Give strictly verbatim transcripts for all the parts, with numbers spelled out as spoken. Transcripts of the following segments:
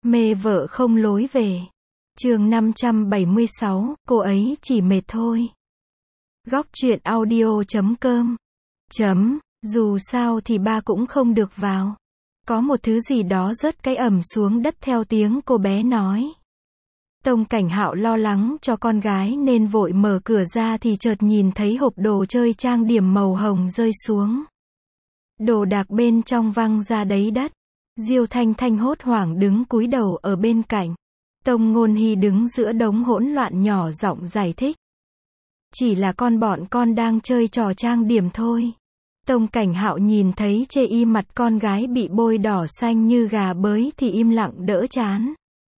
Mê vợ không lối về. Chương năm trăm bảy mươi sáu, cô ấy chỉ mệt thôi. Góc truyện audio chấm com. Chấm, dù sao thì ba cũng không được vào. Có một thứ gì đó rớt cái ầm xuống đất theo tiếng cô bé nói. Tông Cảnh Hạo lo lắng cho con gái nên vội mở cửa ra thì chợt nhìn thấy hộp đồ chơi trang điểm màu hồng rơi xuống. Đồ đạc bên trong văng ra đấy đất. Diêu Thanh Thanh hốt hoảng đứng cúi đầu ở bên cạnh. Tông Ngôn Hy đứng giữa đống hỗn loạn nhỏ giọng giải thích. Chỉ là con bọn con đang chơi trò trang điểm thôi. Tông Cảnh Hạo nhìn thấy chê y mặt con gái bị bôi đỏ xanh như gà bới thì im lặng đỡ chán.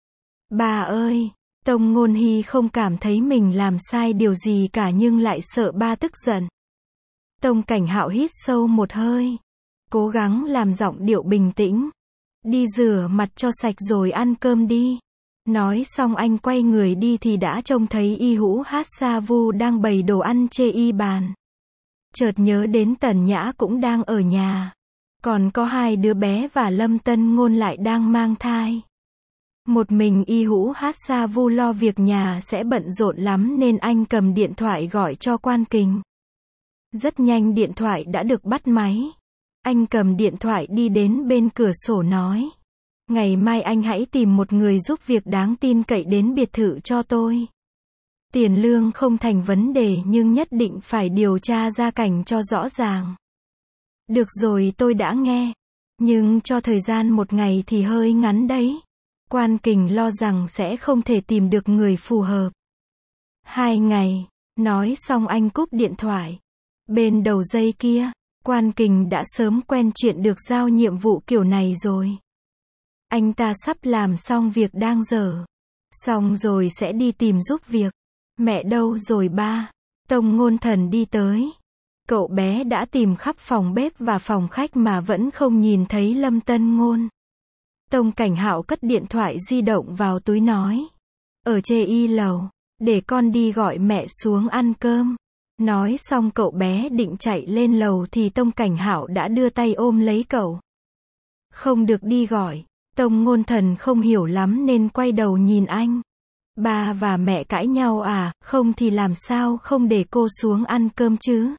Bà ơi! Tông Ngôn Hy không cảm thấy mình làm sai điều gì cả nhưng lại sợ ba tức giận. Tông Cảnh Hạo hít sâu một hơi. Cố gắng làm giọng điệu bình tĩnh. Đi rửa mặt cho sạch rồi ăn cơm đi. Nói xong anh quay người đi thì đã trông thấy Y Hữu Hát Sa Vu đang bày đồ ăn chê y bàn. Chợt nhớ đến Tần Nhã cũng đang ở nhà. Còn có hai đứa bé và Lâm Tân Ngôn lại đang mang thai. Một mình Y Hữu Hát Sa Vu lo việc nhà sẽ bận rộn lắm nên anh cầm điện thoại gọi cho Quan Kình. Rất nhanh điện thoại đã được bắt máy. Anh cầm điện thoại đi đến bên cửa sổ nói. Ngày mai anh hãy tìm một người giúp việc đáng tin cậy đến biệt thự cho tôi. Tiền lương không thành vấn đề nhưng nhất định phải điều tra gia cảnh cho rõ ràng. Được rồi, tôi đã nghe. Nhưng cho thời gian một ngày thì hơi ngắn đấy. Quan Kình lo rằng sẽ không thể tìm được người phù hợp. Hai ngày. Nói xong anh cúp điện thoại. Bên đầu dây kia, Quan Kình đã sớm quen chuyện được giao nhiệm vụ kiểu này rồi. Anh ta sắp làm xong việc đang dở. Xong rồi sẽ đi tìm giúp việc. Mẹ đâu rồi ba? Tông Ngôn Thần đi tới. Cậu bé đã tìm khắp phòng bếp và phòng khách mà vẫn không nhìn thấy Lâm Tân Ngôn. Tông Cảnh Hạo cất điện thoại di động vào túi nói. Ở chê y lầu. Để con đi gọi mẹ xuống ăn cơm. Nói xong cậu bé định chạy lên lầu thì Tông Cảnh Hạo đã đưa tay ôm lấy cậu. Không được đi gọi. Tông Ngôn Thần không hiểu lắm nên quay đầu nhìn anh. Ba và mẹ cãi nhau à, không thì làm sao không để cô xuống ăn cơm chứ?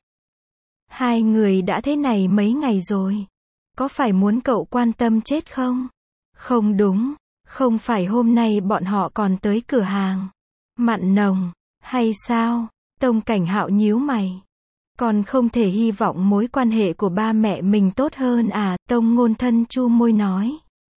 Hai người đã thế này mấy ngày rồi. Có phải muốn cậu quan tâm chết không? Không đúng, không phải hôm nay bọn họ còn tới cửa hàng. Mặn nồng, hay sao? Tông Cảnh Hạo nhíu mày. Còn không thể hy vọng mối quan hệ của ba mẹ mình tốt hơn à? Tông Ngôn Thân chu môi nói.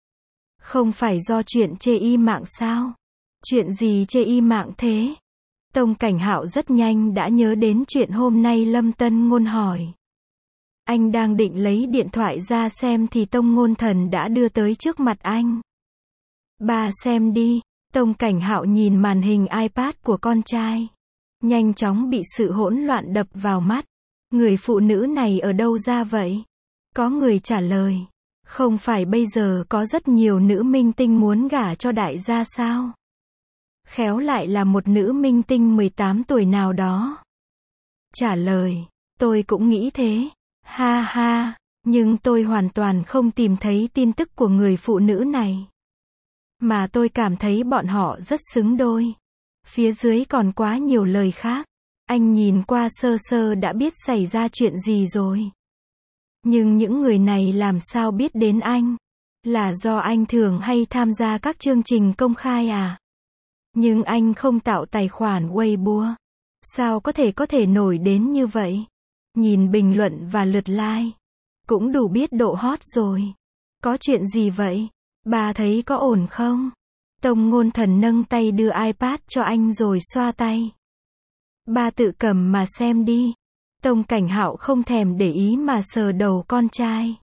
Không phải do chuyện chê y mạng sao? Chuyện gì chê y mạng thế? Tông Cảnh Hạo rất nhanh đã nhớ đến chuyện hôm nay Lâm Tân Ngôn hỏi. Anh đang định lấy điện thoại ra xem thì Tông Ngôn Thần đã đưa tới trước mặt anh. Ba xem đi. Tông Cảnh Hạo nhìn màn hình iPad của con trai. Nhanh chóng bị sự hỗn loạn đập vào mắt. Người phụ nữ này ở đâu ra vậy? Có người trả lời. Không phải bây giờ có rất nhiều nữ minh tinh muốn gả cho đại gia sao? Khéo lại là một nữ minh tinh mười tám tuổi nào đó. Trả lời. Tôi cũng nghĩ thế. Ha ha. Nhưng tôi hoàn toàn không tìm thấy tin tức của người phụ nữ này. Mà tôi cảm thấy bọn họ rất xứng đôi. Phía dưới còn quá nhiều lời khác. Anh nhìn qua sơ sơ đã biết xảy ra chuyện gì rồi. Nhưng những người này làm sao biết đến anh? Là do anh thường hay tham gia các chương trình công khai à? Nhưng anh không tạo tài khoản Weibo. Sao có thể có thể nổi đến như vậy? Nhìn bình luận và lượt like. Cũng đủ biết độ hot rồi. Có chuyện gì vậy? Bà thấy có ổn không? Tông Ngôn Thần nâng tay đưa iPad cho anh rồi xoa tay. Ba tự cầm mà xem đi. Tông Cảnh Hạo không thèm để ý mà sờ đầu con trai.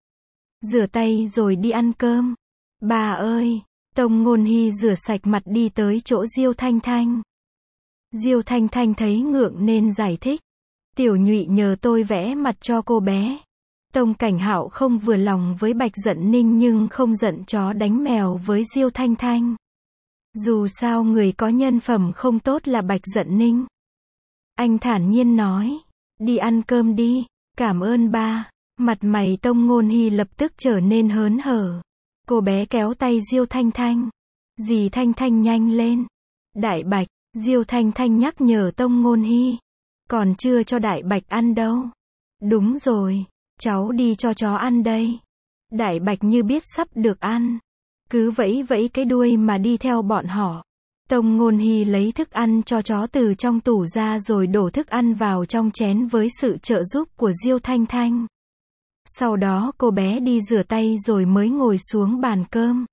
Rửa tay rồi đi ăn cơm. Bà ơi! Tông Ngôn Hy rửa sạch mặt đi tới chỗ Diêu Thanh Thanh. Diêu Thanh Thanh thấy ngượng nên giải thích. Tiểu Nhụy nhờ tôi vẽ mặt cho cô bé. Tông Cảnh Hạo không vừa lòng với Bạch Dận Ninh nhưng không giận chó đánh mèo với Diêu Thanh Thanh. Dù sao người có nhân phẩm không tốt là Bạch Dận Ninh. Anh thản nhiên nói. Đi ăn cơm đi. Cảm ơn ba. Mặt mày Tông Ngôn Hy lập tức trở nên hớn hở. Cô bé kéo tay Diêu Thanh Thanh. Dì Thanh Thanh nhanh lên. Đại Bạch, Diêu Thanh Thanh nhắc nhở Tông Ngôn Hy. Còn chưa cho Đại Bạch ăn đâu. Đúng rồi, cháu đi cho chó ăn đây. Đại Bạch như biết sắp được ăn. Cứ vẫy vẫy cái đuôi mà đi theo bọn họ. Tông Ngôn Hy lấy thức ăn cho chó từ trong tủ ra rồi đổ thức ăn vào trong chén với sự trợ giúp của Diêu Thanh Thanh. Sau đó cô bé đi rửa tay rồi mới ngồi xuống bàn cơm.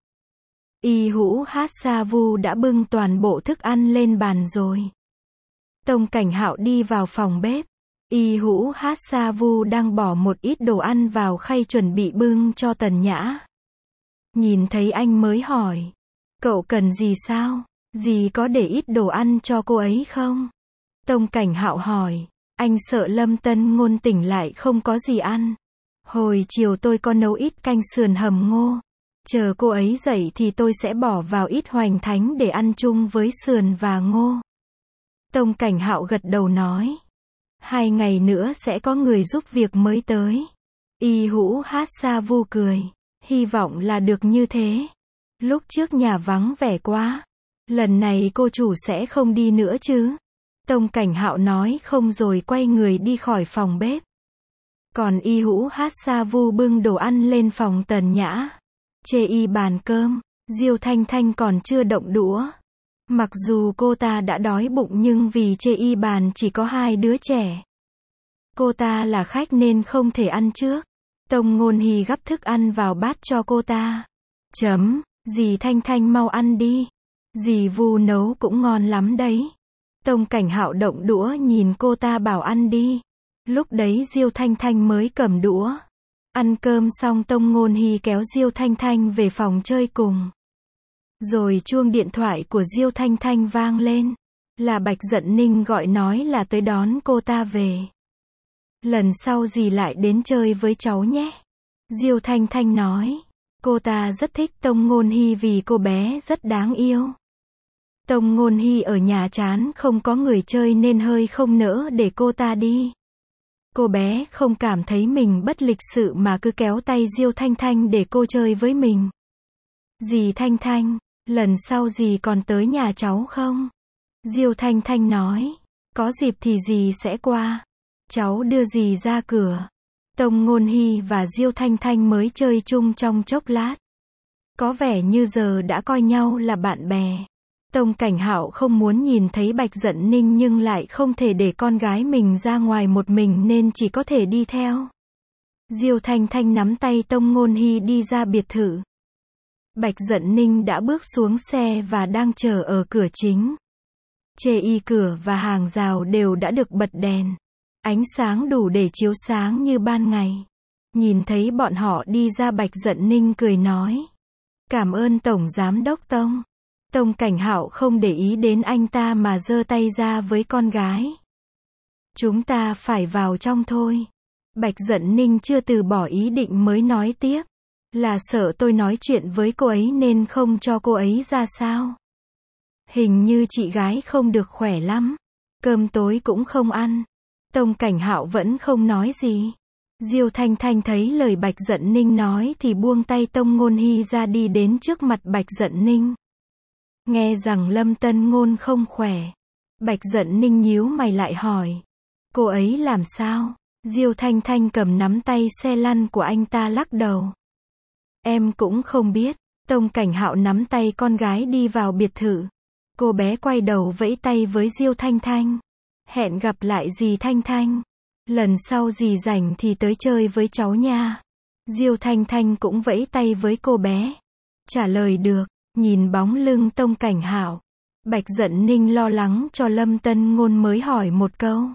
Y Hữu Hát Sa Vu đã bưng toàn bộ thức ăn lên bàn rồi. Tông Cảnh Hạo đi vào phòng bếp. Y Hữu Hát Sa Vu đang bỏ một ít đồ ăn vào khay chuẩn bị bưng cho Tần Nhã. Nhìn thấy anh mới hỏi. Cậu cần gì sao? Dì có để ít đồ ăn cho cô ấy không? Tông Cảnh Hạo hỏi. Anh sợ Lâm Tân Ngôn tỉnh lại không có gì ăn. Hồi chiều tôi có nấu ít canh sườn hầm ngô. Chờ cô ấy dậy thì tôi sẽ bỏ vào ít hoành thánh để ăn chung với sườn và ngô. Tông Cảnh Hạo gật đầu nói. Hai ngày nữa sẽ có người giúp việc mới tới. Y Hữu Hát Sa Vu cười. Hy vọng là được như thế. Lúc trước nhà vắng vẻ quá. Lần này cô chủ sẽ không đi nữa chứ? Tông Cảnh Hạo nói không rồi quay người đi khỏi phòng bếp. Còn Y Hữu Hát Sa Vu bưng đồ ăn lên phòng Tần Nhã. Chê y bàn cơm, Diêu Thanh Thanh còn chưa động đũa. Mặc dù cô ta đã đói bụng nhưng vì chê y bàn chỉ có hai đứa trẻ. Cô ta là khách nên không thể ăn trước. Tông Ngôn Hy gắp thức ăn vào bát cho cô ta. Chấm, dì Thanh Thanh mau ăn đi. Dì Vu nấu cũng ngon lắm đấy. Tông Cảnh Hạo động đũa nhìn cô ta bảo ăn đi. Lúc đấy Diêu Thanh Thanh mới cầm đũa. Ăn cơm xong Tông Ngôn Hy kéo Diêu Thanh Thanh về phòng chơi cùng. Rồi chuông điện thoại của Diêu Thanh Thanh vang lên. Là Bạch Dận Ninh gọi nói là tới đón cô ta về. Lần sau dì lại đến chơi với cháu nhé. Diêu Thanh Thanh nói. Cô ta rất thích Tông Ngôn Hy vì cô bé rất đáng yêu. Tông Ngôn Hy ở nhà chán không có người chơi nên hơi không nỡ để cô ta đi. Cô bé không cảm thấy mình bất lịch sự mà cứ kéo tay Diêu Thanh Thanh để cô chơi với mình. Dì Thanh Thanh, lần sau dì còn tới nhà cháu không? Diêu Thanh Thanh nói. Có dịp thì dì sẽ qua. Cháu đưa dì ra cửa. Tông Ngôn Hy và Diêu Thanh Thanh mới chơi chung trong chốc lát. Có vẻ như giờ đã coi nhau là bạn bè. Tông Cảnh Hạo không muốn nhìn thấy Bạch Dận Ninh nhưng lại không thể để con gái mình ra ngoài một mình nên chỉ có thể đi theo. Diêu Thanh Thanh nắm tay Tông Ngôn Hy đi ra biệt thự. Bạch Dận Ninh đã bước xuống xe và đang chờ ở cửa chính. Chê y cửa và hàng rào đều đã được bật đèn. Ánh sáng đủ để chiếu sáng như ban ngày. Nhìn thấy bọn họ đi ra Bạch Dận Ninh cười nói. Cảm ơn Tổng Giám Đốc Tông. Tông Cảnh Hạo không để ý đến anh ta mà giơ tay ra với con gái. Chúng ta phải vào trong thôi. Bạch Dận Ninh chưa từ bỏ ý định mới nói tiếp. Là sợ tôi nói chuyện với cô ấy nên không cho cô ấy ra sao? Hình như chị gái không được khỏe lắm. Cơm tối cũng không ăn. Tông Cảnh Hạo vẫn không nói gì. Diêu Thanh Thanh thấy lời Bạch Dận Ninh nói thì buông tay Tông Ngôn Hy ra đi đến trước mặt Bạch Dận Ninh. Nghe rằng Lâm Tân Ngôn không khỏe. Bạch Dận Ninh nhíu mày lại hỏi. Cô ấy làm sao? Diêu Thanh Thanh cầm nắm tay xe lăn của anh ta lắc đầu. Em cũng không biết. Tông Cảnh Hạo nắm tay con gái đi vào biệt thự. Cô bé quay đầu vẫy tay với Diêu Thanh Thanh. Hẹn gặp lại dì Thanh Thanh. Lần sau dì rảnh thì tới chơi với cháu nha. Diêu Thanh Thanh cũng vẫy tay với cô bé. Trả lời được. Nhìn bóng lưng Tông Cảnh Hạo, Bạch Dận Ninh lo lắng cho Lâm Tân Ngôn mới hỏi một câu.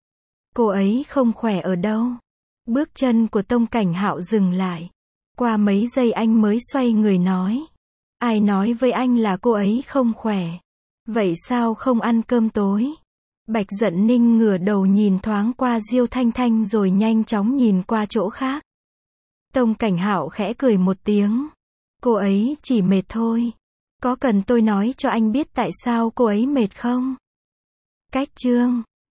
Cô ấy không khỏe ở đâu? Bước chân của Tông Cảnh Hạo dừng lại. Qua mấy giây anh mới xoay người nói. Ai nói với anh là cô ấy không khỏe? Vậy sao không ăn cơm tối? Bạch Dận Ninh ngửa đầu nhìn thoáng qua Diêu Thanh Thanh rồi nhanh chóng nhìn qua chỗ khác. Tông Cảnh Hạo khẽ cười một tiếng. Cô ấy chỉ mệt thôi. Có cần tôi nói cho anh biết tại sao cô ấy mệt không? Cách chương